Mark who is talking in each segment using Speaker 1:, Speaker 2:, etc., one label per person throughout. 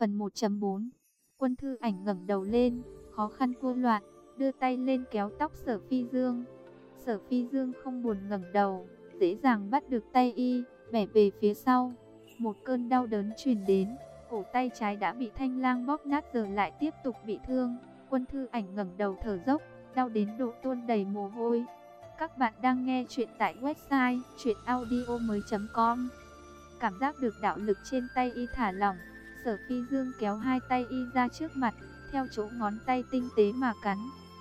Speaker 1: Phần 1.4. Quân Thư Ảnh ngẩng đầu lên, khó khăn cua loạn, đưa tay lên kéo tóc Sở Phi Dương. Sở Phi Dương không buồn ngẩng đầu, dễ dàng bắt được tay y, bẻ về phía sau. Một cơn đau đớn truyền đến, cổ tay trái đã bị thanh lang bóp nát giờ lại tiếp tục bị thương. Quân Thư Ảnh ngẩng đầu thở dốc, đau đến độ tuôn đầy mồ hôi. Các bạn đang nghe chuyện tại website chuyenaudio.com. Cảm giác được đạo lực trên tay y thả lỏng, Sở Phi Dương kéo hai tay y ra trước mặt, theo chỗ ngón tay tinh tế mà cắn.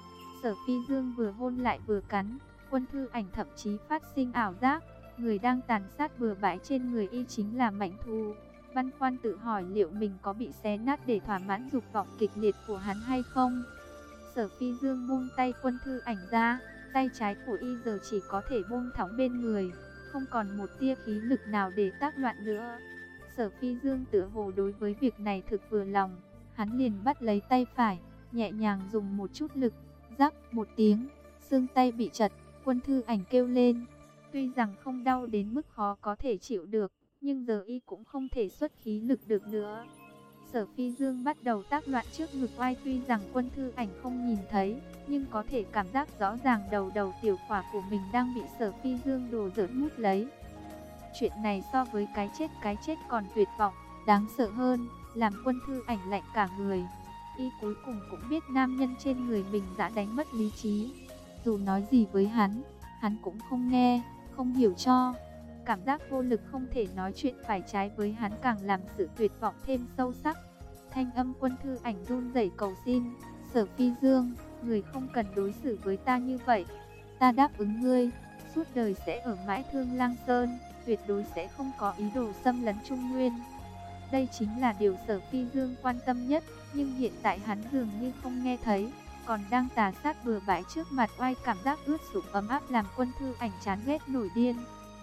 Speaker 1: Sở Phi Dương vừa hôn lại vừa cắn, Quân Thư Ảnh thậm chí phát sinh ảo giác, người đang tàn sát bừa bãi trên người y chính là mãnh thú. Băn khoăn tự hỏi liệu mình có bị xé nát để thỏa mãn dục vọng kịch liệt của hắn hay không. Sở Phi Dương buông tay Quân Thư Ảnh ra, tay trái của y giờ chỉ có thể buông thõng bên người, không còn một tia khí lực nào để tác loạn nữa. Sở Phi Dương tựa hồ đối với việc này thực vừa lòng, hắn liền bắt lấy tay phải, nhẹ nhàng dùng một chút lực, rắc một tiếng, xương tay bị chật. Quân Thư Ảnh kêu lên, tuy rằng không đau đến mức khó có thể chịu được, nhưng giờ y cũng không thể xuất khí lực được nữa. Sở Phi Dương bắt đầu tác loạn trước ngực oai, tuy rằng Quân Thư Ảnh không nhìn thấy, nhưng có thể cảm giác rõ ràng đầu tiểu khỏa của mình đang bị Sở Phi Dương đùa giỡn mút lấy. Chuyện này so với cái chết còn tuyệt vọng, đáng sợ hơn, làm Quân Thư Ảnh lạnh cả người. Y cuối cùng cũng biết nam nhân trên người mình đã đánh mất lý trí. Dù nói gì với hắn cũng không nghe, không hiểu cho. Cảm giác vô lực không thể nói chuyện phải trái với hắn càng làm sự tuyệt vọng thêm sâu sắc. Thanh âm Quân Thư Ảnh run rẩy cầu xin, Sở Phi Dương, người không cần đối xử với ta như vậy. Ta đáp ứng ngươi, suốt đời sẽ ở mãi Thương Lang Sơn, tuyệt đối sẽ không có ý đồ xâm lấn Trung Nguyên. Đây chính là điều Sở Phi Dương quan tâm nhất, nhưng hiện tại hắn dường như không nghe thấy, còn đang tà sát bừa bãi trước mặt oai. Cảm giác ướt sũng ấm áp làm Quân Thư Ảnh chán ghét nổi điên.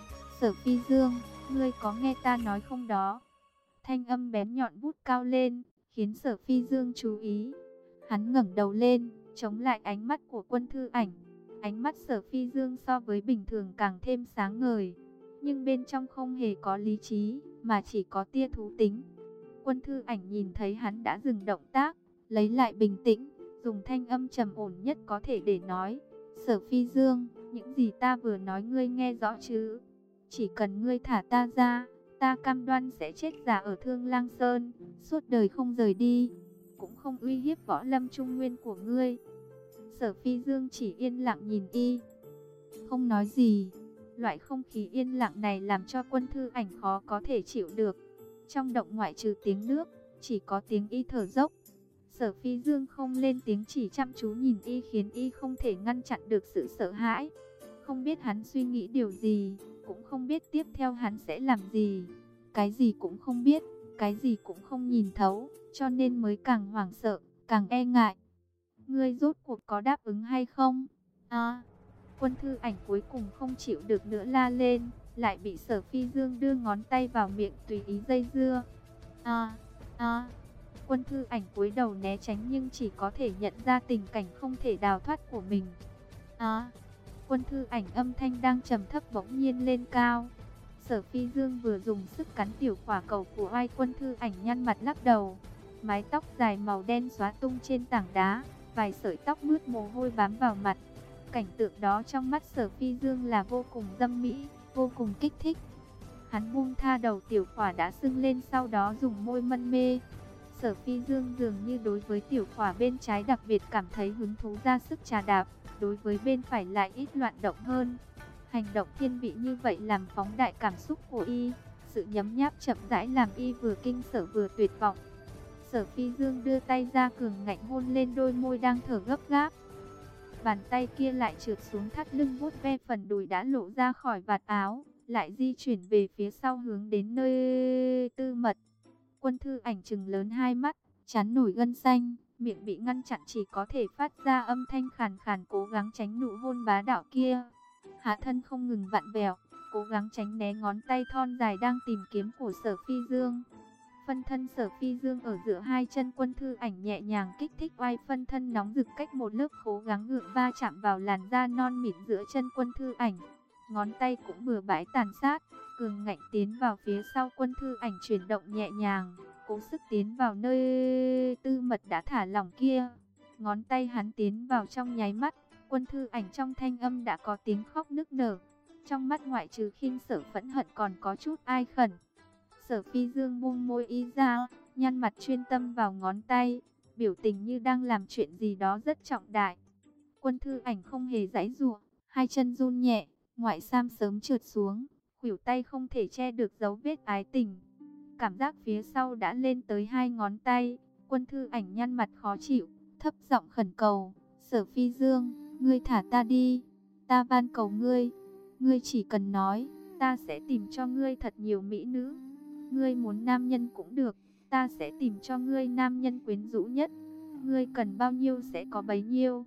Speaker 1: Sở Phi Dương, ngươi có nghe ta nói không đó? Thanh âm bén nhọn vút cao lên, khiến Sở Phi Dương chú ý. Hắn ngẩng đầu lên, chống lại ánh mắt của Quân Thư Ảnh. Ánh mắt Sở Phi Dương so với bình thường càng thêm sáng ngời, nhưng bên trong không hề có lý trí, mà chỉ có tia thú tính. Quân Thư Ảnh nhìn thấy hắn đã dừng động tác, lấy lại bình tĩnh, dùng thanh âm trầm ổn nhất có thể để nói, Sở Phi Dương, những gì ta vừa nói ngươi nghe rõ chứ? Chỉ cần ngươi thả ta ra, ta cam đoan sẽ chết già ở Thương Lang Sơn, suốt đời không rời đi, cũng không uy hiếp võ lâm Trung Nguyên của ngươi. Sở Phi Dương chỉ yên lặng nhìn y, không nói gì. Loại không khí yên lặng này làm cho Quân Thư Ảnh khó có thể chịu được. Trong động ngoại trừ tiếng nước, chỉ có tiếng y thở dốc. Sở Phi Dương không lên tiếng, chỉ chăm chú nhìn y, khiến y không thể ngăn chặn được sự sợ hãi. Không biết hắn suy nghĩ điều gì, cũng không biết tiếp theo hắn sẽ làm gì. Cái gì cũng không biết, cái gì cũng không nhìn thấu, cho nên mới càng hoảng sợ, càng e ngại. Ngươi rốt cuộc có đáp ứng hay không? Quân Thư Ảnh cuối cùng không chịu được nữa la lên, lại bị Sở Phi Dương đưa ngón tay vào miệng tùy ý dây dưa. Quân Thư Ảnh cúi đầu né tránh, nhưng chỉ có thể nhận ra tình cảnh không thể đào thoát của mình. Quân Thư Ảnh âm thanh đang trầm thấp bỗng nhiên lên cao. Sở Phi Dương vừa dùng sức cắn tiểu khỏa cầu của oai. Quân Thư Ảnh nhăn mặt lắc đầu. Mái tóc dài màu đen xóa tung trên tảng đá, vài sợi tóc mướt mồ hôi bám vào mặt. Cảnh tượng đó trong mắt Sở Phi Dương là vô cùng dâm mỹ, vô cùng kích thích. Hắn buông tha đầu tiểu khỏa đã sưng lên, sau đó dùng môi mân mê. Sở Phi Dương dường như đối với tiểu khỏa bên trái đặc biệt cảm thấy hứng thú, ra sức trà đạp, đối với bên phải lại ít loạn động hơn. Hành động thiên vị như vậy làm phóng đại cảm xúc của y, sự nhấm nháp chậm rãi làm y vừa kinh sợ vừa tuyệt vọng. Sở Phi Dương đưa tay ra cường ngạnh hôn lên đôi môi đang thở gấp gáp. Bàn tay kia lại trượt xuống thắt lưng, vuốt ve phần đùi đã lộ ra khỏi vạt áo, lại di chuyển về phía sau hướng đến nơi tư mật. Quân Thư Ảnh trừng lớn hai mắt, trán nổi gân xanh, miệng bị ngăn chặn, chỉ có thể phát ra âm thanh khàn khàn, cố gắng tránh nụ hôn bá đạo kia. Hạ thân không ngừng vặn vẹo, cố gắng tránh né ngón tay thon dài đang tìm kiếm của Sở Phi Dương. Phân thân Sở Phi Dương ở giữa hai chân Quân Thư Ảnh nhẹ nhàng kích thích oai, phân thân nóng rực cách một lớp, cố gắng gượng va chạm vào làn da non mịn giữa chân Quân Thư Ảnh. Ngón tay cũng bừa bãi tàn sát, cường ngạnh tiến vào phía sau Quân Thư Ảnh, chuyển động nhẹ nhàng, cố sức tiến vào nơi tư mật đã thả lỏng kia. Ngón tay hắn tiến vào trong nháy mắt, Quân Thư Ảnh trong thanh âm đã có tiếng khóc nức nở. Trong mắt ngoại trừ khinh sở phẫn hận còn có chút ai khẩn. Sở Phi Dương buông môi y ra, nhăn mặt chuyên tâm vào ngón tay, biểu tình như đang làm chuyện gì đó rất trọng đại. Quân Thư Ảnh không hề giãy giụa, hai chân run nhẹ, ngoại sam sớm trượt xuống, khuỷu tay không thể che được dấu vết ái tình. Cảm giác phía sau đã lên tới 2 ngón tay, Quân Thư Ảnh nhăn mặt khó chịu, thấp giọng khẩn cầu, Sở Phi Dương, ngươi thả ta đi, ta van cầu ngươi, ngươi chỉ cần nói, ta sẽ tìm cho ngươi thật nhiều mỹ nữ. Ngươi muốn nam nhân cũng được, ta sẽ tìm cho ngươi nam nhân quyến rũ nhất, ngươi cần bao nhiêu sẽ có bấy nhiêu.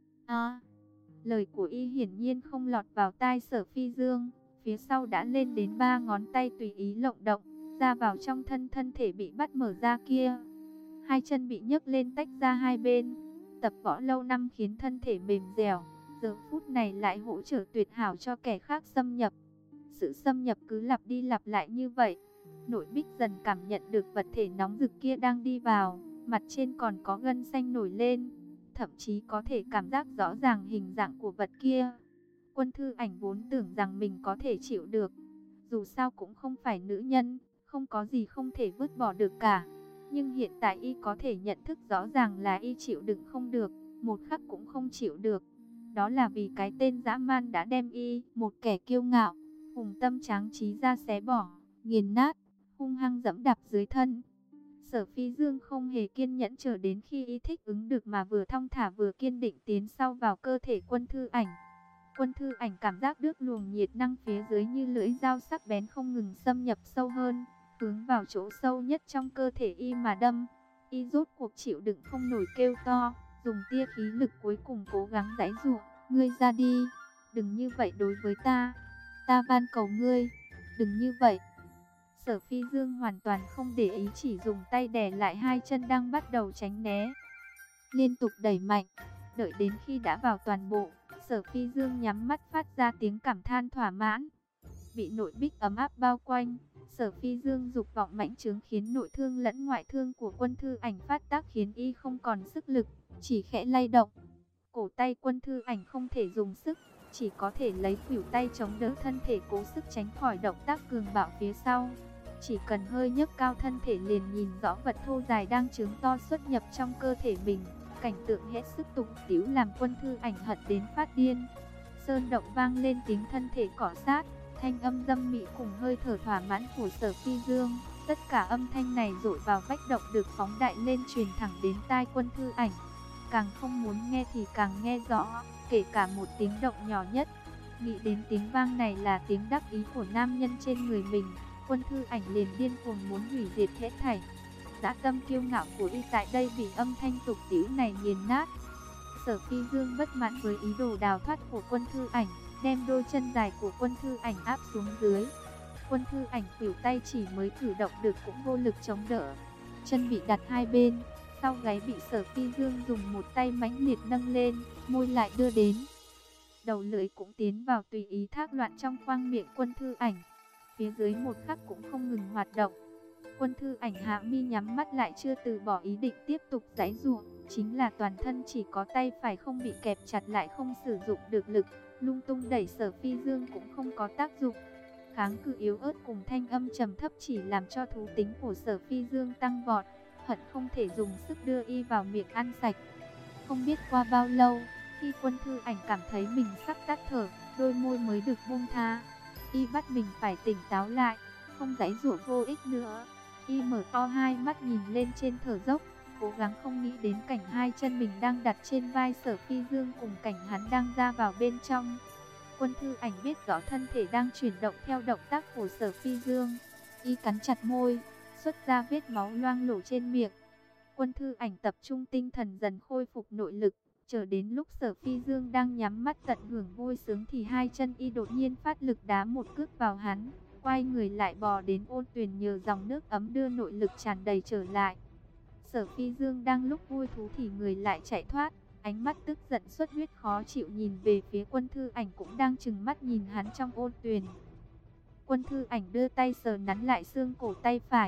Speaker 1: Lời của y hiển nhiên không lọt vào tai Sở Phi Dương, phía sau đã lên đến 3 ngón tay tùy ý lộng động, ra vào trong thân thể bị bắt mở ra kia. Hai chân bị nhấc lên tách ra hai bên, tập võ lâu năm khiến thân thể mềm dẻo, giờ phút này lại hỗ trợ tuyệt hảo cho kẻ khác xâm nhập. Sự xâm nhập cứ lặp đi lặp lại như vậy. Nội Bích dần cảm nhận được vật thể nóng rực kia đang đi vào, mặt trên còn có gân xanh nổi lên, thậm chí có thể cảm giác rõ ràng hình dạng của vật kia. Quân Thư Ảnh vốn tưởng rằng mình có thể chịu được, dù sao cũng không phải nữ nhân, không có gì không thể vứt bỏ được cả. Nhưng hiện tại y có thể nhận thức rõ ràng là y chịu đựng không được, một khắc cũng không chịu được. Đó là vì cái tên dã man đã đem y, một kẻ kiêu ngạo, hùng tâm tráng trí ra xé bỏ, nghiền nát, hung hăng dẫm đạp dưới thân. Sở Phi Dương không hề kiên nhẫn chờ đến khi y thích ứng được mà vừa thong thả vừa kiên định tiến sâu vào cơ thể Quân Thư Ảnh. Quân Thư Ảnh cảm giác được luồng nhiệt năng phía dưới như lưỡi dao sắc bén không ngừng xâm nhập sâu hơn, hướng vào chỗ sâu nhất trong cơ thể y mà đâm. Y rốt cuộc chịu đựng không nổi kêu to, dùng tia khí lực cuối cùng cố gắng giãy giụa, ngươi ra đi, đừng như vậy đối với ta, ta van cầu ngươi, đừng như vậy. Sở Phi Dương hoàn toàn không để ý, chỉ dùng tay đè lại hai chân đang bắt đầu tránh né, liên tục đẩy mạnh, đợi đến khi đã vào toàn bộ, Sở Phi Dương nhắm mắt phát ra tiếng cảm than thỏa mãn. Bị nội bích ấm áp bao quanh, Sở Phi Dương dục vọng mãnh trướng khiến nội thương lẫn ngoại thương của Quân Thư Ảnh phát tác khiến y không còn sức lực, chỉ khẽ lay động. Cổ tay Quân Thư Ảnh không thể dùng sức, chỉ có thể lấy khuỷu tay chống đỡ thân thể cố sức tránh khỏi động tác cường bạo phía sau. Chỉ cần hơi nhấc cao thân thể liền nhìn rõ vật thô dài đang trướng to xuất nhập trong cơ thể mình. Cảnh tượng hết sức tục tĩu làm Quân Thư Ảnh hận đến phát điên. Sơn động vang lên tiếng thân thể cọ sát, thanh âm dâm mị cùng hơi thở thỏa mãn của Sở Phi Dương. Tất cả âm thanh này dội vào vách động được phóng đại lên truyền thẳng đến tai Quân Thư Ảnh. Càng không muốn nghe thì càng nghe rõ, kể cả một tiếng động nhỏ nhất. Nghĩ đến tiếng vang này là tiếng đắc ý của nam nhân trên người mình, Quân Thư Ảnh liền điên cuồng muốn hủy diệt hết thảy. Dã tâm kiêu ngạo của y tại đây bị âm thanh tục tĩu này nghiền nát. Sở Phi Dương bất mãn với ý đồ đào thoát của Quân Thư Ảnh, đem đôi chân dài của Quân Thư Ảnh áp xuống dưới. Quân Thư Ảnh khuỷu tay chỉ mới cử động được cũng vô lực chống đỡ, chân bị đặt hai bên, sau gáy bị Sở Phi Dương dùng một tay mãnh liệt nâng lên, môi lại đưa đến. Đầu lưỡi cũng tiến vào tùy ý thác loạn trong khoang miệng Quân Thư Ảnh. Phía dưới một khắc cũng không ngừng hoạt động. Quân Thư Ảnh hạ mi nhắm mắt lại chưa từ bỏ ý định tiếp tục giãy giụa, chính là toàn thân chỉ có tay phải không bị kẹp chặt lại không sử dụng được lực, lung tung đẩy Sở Phi Dương cũng không có tác dụng. Kháng cự yếu ớt cùng thanh âm trầm thấp chỉ làm cho thú tính của Sở Phi Dương tăng vọt, hận không thể dùng sức đưa y vào miệng ăn sạch. Không biết qua bao lâu, khi Quân Thư Ảnh cảm thấy mình sắp tắt thở, đôi môi mới được buông tha. Y bắt mình phải tỉnh táo lại, không giãy giụa vô ích nữa. Y mở to hai mắt nhìn lên trên thở dốc, cố gắng không nghĩ đến cảnh hai chân mình đang đặt trên vai Sở Phi Dương cùng cảnh hắn đang ra vào bên trong. Quân Thư Ảnh biết rõ thân thể đang chuyển động theo động tác của Sở Phi Dương. Y cắn chặt môi, xuất ra vết máu loang lổ trên miệng. Quân Thư Ảnh tập trung tinh thần dần khôi phục nội lực. Chờ đến lúc Sở Phi Dương đang nhắm mắt tận hưởng vui sướng thì hai chân y đột nhiên phát lực đá một cước vào hắn. Quay người lại bò đến ôn tuyền nhờ dòng nước ấm đưa nội lực tràn đầy trở lại. Sở Phi Dương đang lúc vui thú thì người lại chạy thoát. Ánh mắt tức giận xuất huyết khó chịu nhìn về phía Quân Thư Ảnh cũng đang trừng mắt nhìn hắn trong ôn tuyền. Quân Thư Ảnh đưa tay sờ nắn lại xương cổ tay phải.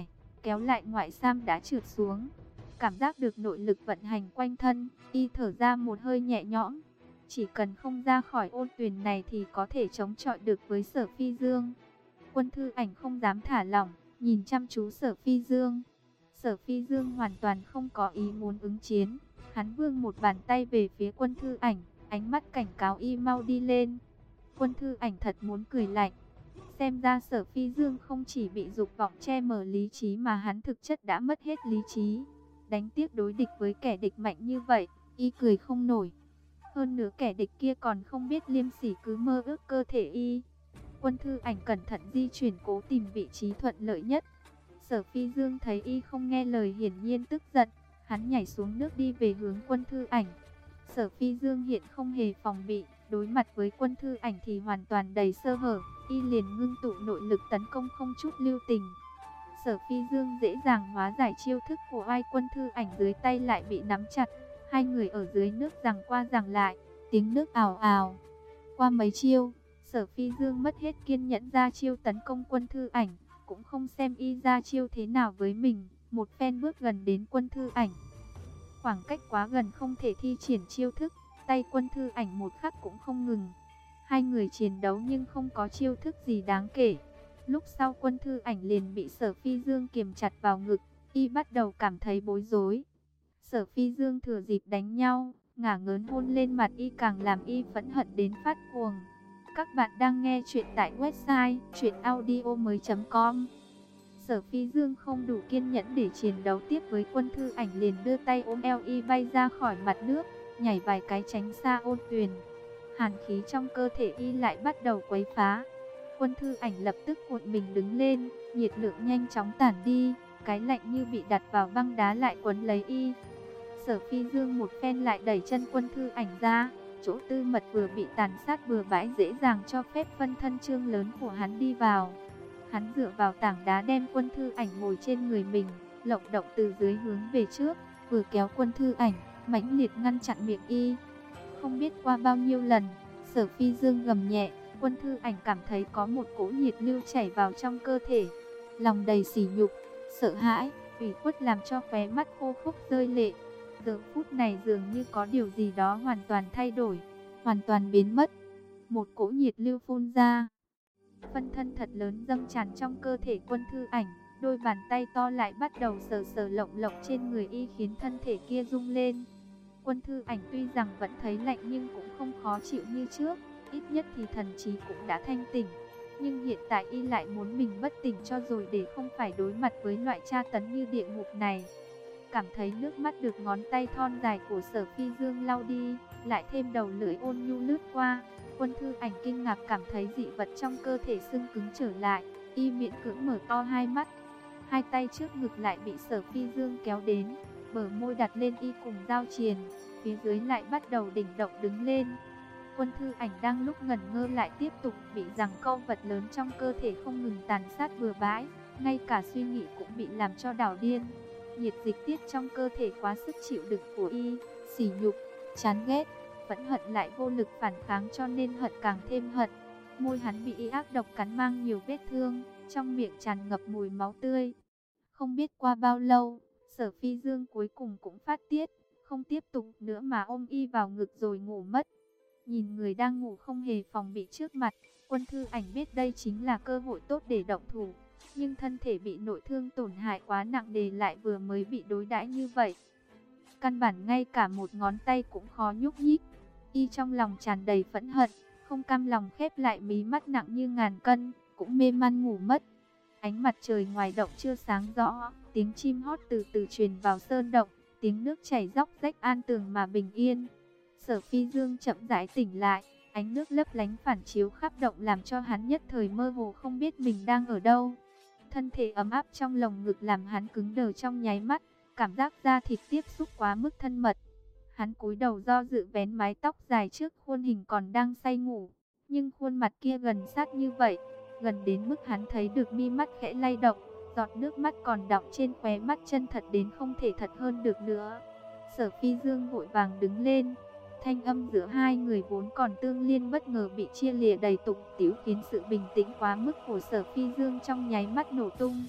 Speaker 1: kéo lại ngoại sam đã trượt xuống. Cảm giác được nội lực vận hành quanh thân, y thở ra một hơi nhẹ nhõm. Chỉ cần không ra khỏi ôn tuyền này thì có thể chống chọi được với Sở Phi Dương. Quân Thư Ảnh không dám thả lỏng, nhìn chăm chú Sở Phi Dương. Sở Phi Dương hoàn toàn không có ý muốn ứng chiến. Hắn vươn một bàn tay về phía Quân Thư Ảnh, ánh mắt cảnh cáo y mau đi lên. Quân Thư Ảnh thật muốn cười lạnh. Xem ra Sở Phi Dương không chỉ bị dục vọng che mờ lý trí mà hắn thực chất đã mất hết lý trí. Đánh tiếc đối địch với kẻ địch mạnh như vậy, y cười không nổi. Hơn nữa kẻ địch kia còn không biết liêm sỉ cứ mơ ước cơ thể y. Quân Thư Ảnh cẩn thận di chuyển cố tìm vị trí thuận lợi nhất. Sở Phi Dương thấy y không nghe lời hiển nhiên tức giận. Hắn nhảy xuống nước đi về hướng Quân Thư Ảnh. Sở Phi Dương hiện không hề phòng bị. Đối mặt với Quân Thư Ảnh thì hoàn toàn đầy sơ hở. Y liền ngưng tụ nội lực tấn công không chút lưu tình. Sở Phi Dương dễ dàng hóa giải chiêu thức của oai Quân Thư Ảnh dưới tay lại bị nắm chặt. Hai người ở dưới nước giằng qua giằng lại, tiếng nước ào ào. Qua mấy chiêu, Sở Phi Dương mất hết kiên nhẫn ra chiêu tấn công Quân Thư Ảnh, cũng không xem y ra chiêu thế nào với mình, một phen bước gần đến Quân Thư Ảnh. Khoảng cách quá gần không thể thi triển chiêu thức, tay Quân Thư Ảnh một khắc cũng không ngừng. Hai người chiến đấu nhưng không có chiêu thức gì đáng kể. Lúc sau Quân Thư Ảnh liền bị Sở Phi Dương kiềm chặt vào ngực, y bắt đầu cảm thấy bối rối. Sở Phi Dương thừa dịp đánh nhau, ngả ngớn hôn lên mặt y càng làm y phẫn hận đến phát cuồng. Các bạn đang nghe chuyện tại website chuyenaudio.com. Sở Phi Dương không đủ kiên nhẫn để chiến đấu tiếp với Quân Thư Ảnh liền đưa tay ôm eo y bay ra khỏi mặt nước, nhảy vài cái tránh xa ôn tuyền. Hàn khí trong cơ thể y lại bắt đầu quấy phá. Quân Thư Ảnh lập tức cuộn mình đứng lên, nhiệt lượng nhanh chóng tản đi, cái lạnh như bị đặt vào băng đá lại quấn lấy y. Sở Phi Dương một phen lại đẩy chân Quân Thư Ảnh ra, chỗ tư mật vừa bị tàn sát bừa bãi dễ dàng cho phép phân thân trương lớn của hắn đi vào. Hắn dựa vào tảng đá đem Quân Thư Ảnh ngồi trên người mình, lộng động từ dưới hướng về trước, vừa kéo Quân Thư Ảnh, mãnh liệt ngăn chặn miệng y. Không biết qua bao nhiêu lần, Sở Phi Dương gầm nhẹ, Quân Thư Ảnh cảm thấy có một cỗ nhiệt lưu chảy vào trong cơ thể, lòng đầy sỉ nhục, sợ hãi, ủy khuất làm cho khóe mắt khô khốc rơi lệ. Giờ phút này dường như có điều gì đó hoàn toàn thay đổi, hoàn toàn biến mất. Một cỗ nhiệt lưu phun ra. Phân thân thật lớn dâng tràn trong cơ thể Quân Thư Ảnh, đôi bàn tay to lại bắt đầu sờ sờ lộng lộng trên người y khiến thân thể kia rung lên. Quân Thư Ảnh tuy rằng vẫn thấy lạnh nhưng cũng không khó chịu như trước, ít nhất thì thần trí cũng đã thanh tỉnh. Nhưng hiện tại y lại muốn mình bất tỉnh cho rồi để không phải đối mặt với loại tra tấn như địa ngục này. Cảm thấy nước mắt được ngón tay thon dài của Sở Phi Dương lau đi, lại thêm đầu lưỡi ôn nhu lướt qua. Quân Thư Ảnh kinh ngạc cảm thấy dị vật trong cơ thể sưng cứng trở lại, y miễn cưỡng mở to hai mắt. Hai tay trước ngực lại bị Sở Phi Dương kéo đến, bờ môi đặt lên y cùng giao triền, phía dưới lại bắt đầu đỉnh động đứng lên. Quân Thư Ảnh đang lúc ngẩn ngơ lại tiếp tục bị giằng câu vật lớn trong cơ thể không ngừng tàn sát bừa bãi, ngay cả suy nghĩ cũng bị làm cho đảo điên. Nhiệt dịch tiết trong cơ thể quá sức chịu đựng của y, sỉ nhục, chán ghét, phẫn hận lại vô lực phản kháng cho nên hận càng thêm hận. Môi hắn bị y ác độc cắn mang nhiều vết thương, trong miệng tràn ngập mùi máu tươi. Không biết qua bao lâu, Sở Phi Dương cuối cùng cũng phát tiết, không tiếp tục nữa mà ôm y vào ngực rồi ngủ mất. Nhìn người đang ngủ không hề phòng bị trước mặt, Quân Thư Ảnh biết đây chính là cơ hội tốt để động thủ. Nhưng thân thể bị nội thương tổn hại quá nặng nề lại vừa mới bị đối đãi như vậy. Căn bản ngay cả một ngón tay cũng khó nhúc nhích. Y trong lòng tràn đầy phẫn hận, không cam lòng khép lại mí mắt nặng như ngàn cân, cũng mê man ngủ mất. Ánh mặt trời ngoài động chưa sáng rõ, tiếng chim hót từ từ truyền vào sơn động, tiếng nước chảy róc rách an tường mà bình yên. Sở Phi Dương chậm rãi tỉnh lại, ánh nước lấp lánh phản chiếu khắp động làm cho hắn nhất thời mơ hồ không biết mình đang ở đâu. Thân thể ấm áp trong lồng ngực làm hắn cứng đờ trong nháy mắt, cảm giác da thịt tiếp xúc quá mức thân mật. Hắn cúi đầu do dự vén mái tóc dài trước khuôn hình còn đang say ngủ, nhưng khuôn mặt kia gần sát như vậy, gần đến mức hắn thấy được mi mắt khẽ lay động, giọt nước mắt còn đọng trên khóe mắt chân thật đến không thể thật hơn được nữa. Sở Phi Dương vội vàng đứng lên, thanh âm giữa hai người vốn còn tương liên bất ngờ bị chia lìa đầy tục tĩu khiến sự bình tĩnh quá mức của Sở Phi Dương trong nháy mắt nổ tung.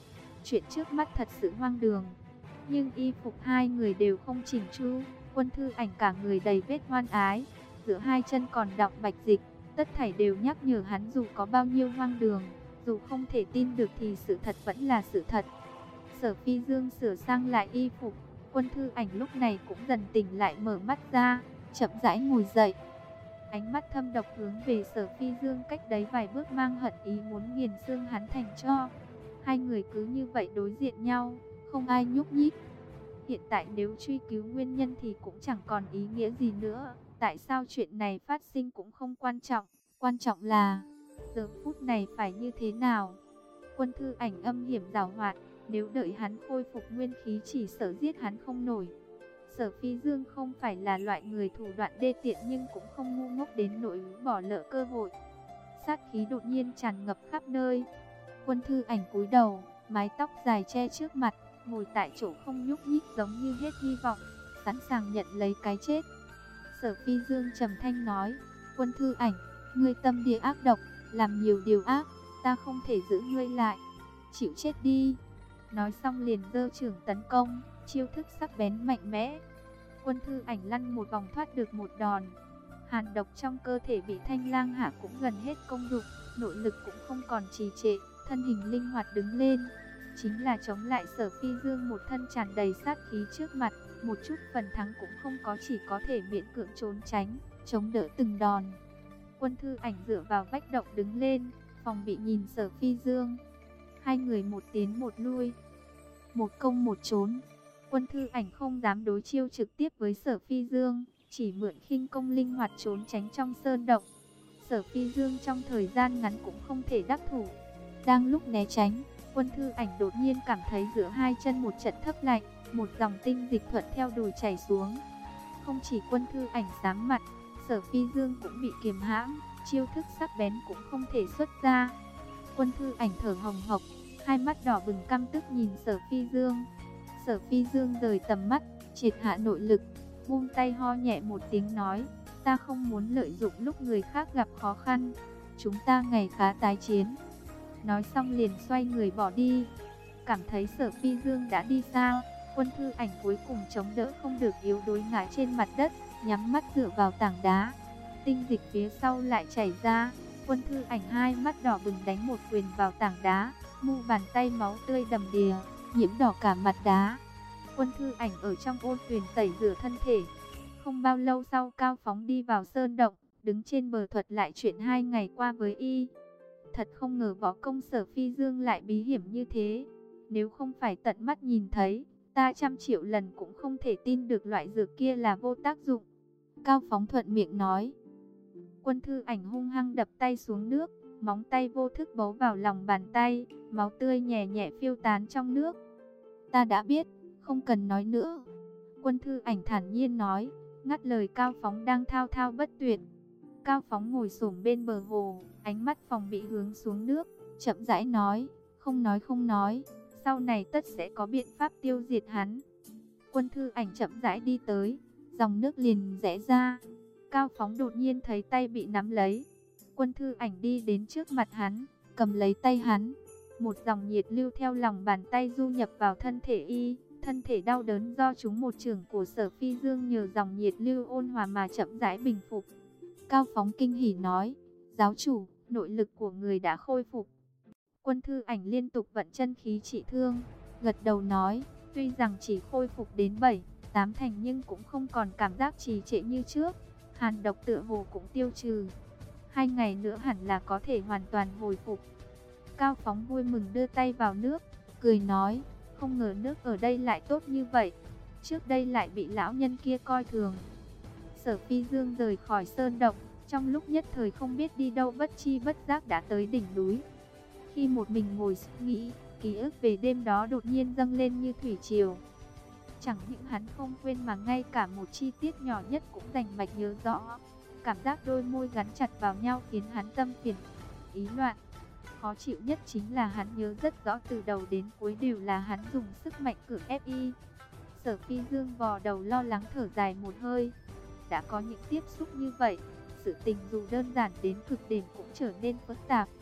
Speaker 1: chuyện trước mắt thật sự hoang đường. Nhưng y phục hai người đều không chỉnh chu, Quân Thư Ảnh cả người đầy vết hoan ái, giữa hai chân còn đọng bạch dịch, tất thảy đều nhắc nhở hắn dù có bao nhiêu hoang đường, dù không thể tin được thì sự thật vẫn là sự thật. Sở Phi Dương sửa sang lại y phục, Quân Thư Ảnh lúc này cũng dần tỉnh lại, mở mắt ra, chậm rãi ngồi dậy. Ánh mắt thâm độc hướng về Sở Phi Dương cách đấy vài bước, mang hận ý muốn nghiền xương hắn thành tro. Hai người cứ như vậy đối diện nhau, không ai nhúc nhích. Hiện tại nếu truy cứu nguyên nhân thì cũng chẳng còn ý nghĩa gì nữa. Tại sao chuyện này phát sinh cũng không quan trọng, quan trọng là giờ phút này phải như thế nào. Quân Thư Ảnh âm hiểm giảo hoạt, nếu đợi hắn khôi phục nguyên khí chỉ sợ giết hắn không nổi. Sở Phi Dương không phải là loại người thủ đoạn đê tiện, nhưng cũng không ngu ngốc đến nỗi bỏ lỡ cơ hội. Sát khí đột nhiên tràn ngập khắp nơi. Quân Thư Ảnh cúi đầu, mái tóc dài che trước mặt, ngồi tại chỗ không nhúc nhích, giống như hết hy vọng, sẵn sàng nhận lấy cái chết. Sở Phi Dương trầm thanh nói, Quân Thư Ảnh, ngươi tâm địa ác độc, làm nhiều điều ác, ta không thể giữ ngươi lại, chịu chết đi. Nói xong liền giơ chưởng tấn công, chiêu thức sắc bén mạnh mẽ. Quân Thư Ảnh lăn một vòng thoát được một đòn. Hàn độc trong cơ thể bị Thanh Lang hạ cũng gần hết công dụng, nội lực cũng không còn trì trệ, thân hình linh hoạt đứng lên. Chính là chống lại Sở Phi Dương một thân tràn đầy sát khí trước mặt, một chút phần thắng cũng không có, chỉ có thể miễn cưỡng trốn tránh, chống đỡ từng đòn. Quân Thư Ảnh dựa vào vách động đứng lên, phòng bị nhìn Sở Phi Dương. Hai người một tiến một lui, một công một trốn. Quân Thư Ảnh không dám đối chiêu trực tiếp với Sở Phi Dương, chỉ mượn khinh công linh hoạt trốn tránh trong sơn động. Sở Phi Dương trong thời gian ngắn cũng không thể đắc thủ. Đang lúc né tránh, Quân Thư Ảnh đột nhiên cảm thấy giữa hai chân một trận thấp lạnh, một dòng tinh dịch thuận theo đùi chảy xuống. Không chỉ Quân Thư Ảnh sám mặt, Sở Phi Dương cũng bị kiềm hãm, chiêu thức sắc bén cũng không thể xuất ra. Quân Thư Ảnh thở hồng hộc, hai mắt đỏ bừng căm tức nhìn Sở Phi Dương. Sở Phi Dương rời tầm mắt, triệt hạ nội lực, buông tay ho nhẹ một tiếng nói, ta không muốn lợi dụng lúc người khác gặp khó khăn, chúng ta ngày khá tái chiến. Nói xong liền xoay người bỏ đi. Cảm thấy Sở Phi Dương đã đi xa, Quân Thư Ảnh cuối cùng chống đỡ không được, yếu đuối ngã trên mặt đất, nhắm mắt dựa vào tảng đá. Tinh dịch phía sau lại chảy ra, Quân Thư Ảnh hai mắt đỏ bừng đánh một quyền vào tảng đá, mu bàn tay máu tươi đầm đìa, nhiễm đỏ cả mặt đá. Quân Thư Ảnh ở trong ôn tuyền tẩy rửa thân thể. Không bao lâu sau, Cao Phóng đi vào sơn động, đứng trên bờ thuật lại chuyện 2 ngày qua với y. Thật không ngờ võ công Sở Phi Dương lại bí hiểm như thế. Nếu không phải tận mắt nhìn thấy, ta 100 triệu lần cũng không thể tin được loại dược kia là vô tác dụng. Cao Phóng thuận miệng nói. Quân Thư Ảnh hung hăng đập tay xuống nước, móng tay vô thức bấu vào lòng bàn tay, máu tươi nhẹ nhẹ phiêu tán trong nước. Ta đã biết, không cần nói nữa. Quân Thư Ảnh thản nhiên nói, ngắt lời Cao Phóng đang thao thao bất tuyệt. Cao Phóng ngồi xổm bên bờ hồ, ánh mắt phòng bị hướng xuống nước, chậm rãi nói, không nói, sau này tất sẽ có biện pháp tiêu diệt hắn. Quân Thư Ảnh chậm rãi đi tới, dòng nước liền rẽ ra. Cao Phóng đột nhiên thấy tay bị nắm lấy. Quân Thư Ảnh đi đến trước mặt hắn, cầm lấy tay hắn. Một dòng nhiệt lưu theo lòng bàn tay du nhập vào thân thể y. Thân thể đau đớn do trúng một chưởng của Sở Phi Dương nhờ dòng nhiệt lưu ôn hòa mà chậm rãi bình phục. Cao Phóng kinh hỉ nói, giáo chủ, nội lực của người đã khôi phục. Quân Thư Ảnh liên tục vận chân khí trị thương, gật đầu nói, tuy rằng chỉ khôi phục đến 7-8 thành nhưng cũng không còn cảm giác trì trệ như trước. Hàn độc tựa hồ cũng tiêu trừ, 2 ngày nữa hẳn là có thể hoàn toàn hồi phục. Cao Phóng vui mừng đưa tay vào nước, cười nói, không ngờ nước ở đây lại tốt như vậy, trước đây lại bị lão nhân kia coi thường. Sở Phi Dương rời khỏi sơn động, trong lúc nhất thời không biết đi đâu, bất chi bất giác đã tới đỉnh núi. Khi một mình ngồi suy nghĩ, ký ức về đêm đó đột nhiên dâng lên như thủy triều. Chẳng những hắn không quên mà ngay cả một chi tiết nhỏ nhất cũng rành mạch nhớ rõ. Cảm giác đôi môi gắn chặt vào nhau khiến hắn tâm phiền ý loạn. Khó chịu nhất chính là hắn nhớ rất rõ từ đầu đến cuối đều là hắn dùng sức mạnh cưỡng ép y. Sở Phi Dương vò đầu lo lắng thở dài một hơi. Đã có những tiếp xúc như vậy, sự tình dù đơn giản đến cực điểm cũng trở nên phức tạp.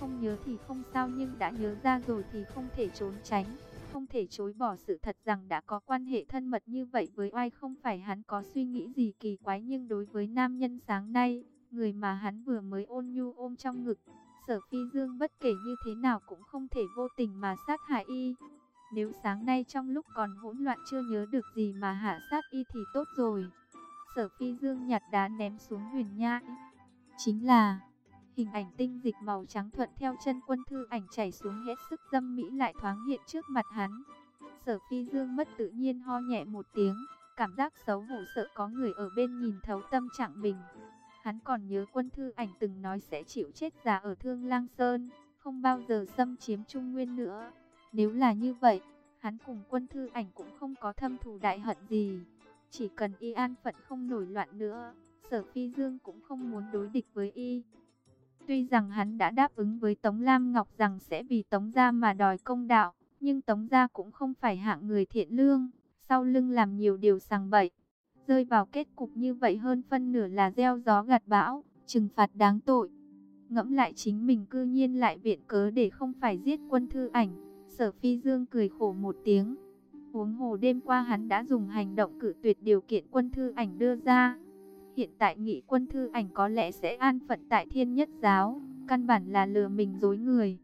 Speaker 1: không nhớ thì không sao, nhưng đã nhớ ra rồi thì không thể trốn tránh. Không thể chối bỏ sự thật rằng đã có quan hệ thân mật như vậy với Oai. Không phải hắn có suy nghĩ gì kỳ quái, nhưng đối với nam nhân sáng nay, người mà hắn vừa mới ôn nhu ôm trong ngực, Sở Phi Dương bất kể như thế nào cũng không thể vô tình mà sát hại y. Nếu sáng nay trong lúc còn hỗn loạn chưa nhớ được gì mà hạ sát y thì tốt rồi. Sở Phi Dương nhặt đá ném xuống huyền nhai. Chính là hình ảnh tinh dịch màu trắng thuận theo chân Quân Thư Ảnh chảy xuống hết sức dâm mỹ lại thoáng hiện trước mặt hắn. Sở Phi Dương mất tự nhiên ho nhẹ một tiếng, cảm giác xấu hổ sợ có người ở bên nhìn thấu tâm trạng mình. Hắn còn nhớ Quân Thư Ảnh từng nói sẽ chịu chết già ở Thương Lang Sơn, không bao giờ xâm chiếm Trung Nguyên nữa. Nếu là như vậy, hắn cùng Quân Thư Ảnh cũng không có thâm thù đại hận gì. Chỉ cần y an phận không nổi loạn nữa, Sở Phi Dương cũng không muốn đối địch với y. Tuy rằng hắn đã đáp ứng với Tống Lam Ngọc rằng sẽ vì Tống gia mà đòi công đạo, nhưng Tống gia cũng không phải hạng người thiện lương, sau lưng làm nhiều điều sằng bậy. Rơi vào kết cục như vậy hơn phân nửa là gieo gió gặt bão, trừng phạt đáng tội. Ngẫm lại chính mình cư nhiên lại viện cớ để không phải giết Quân Thư Ảnh, Sở Phi Dương cười khổ một tiếng. Huống hồ đêm qua hắn đã dùng hành động cự tuyệt điều kiện Quân Thư Ảnh đưa ra. Hiện tại nghĩ Quân Thư Ảnh có lẽ sẽ an phận tại Thiên Nhất Giáo, căn bản là lừa mình dối người.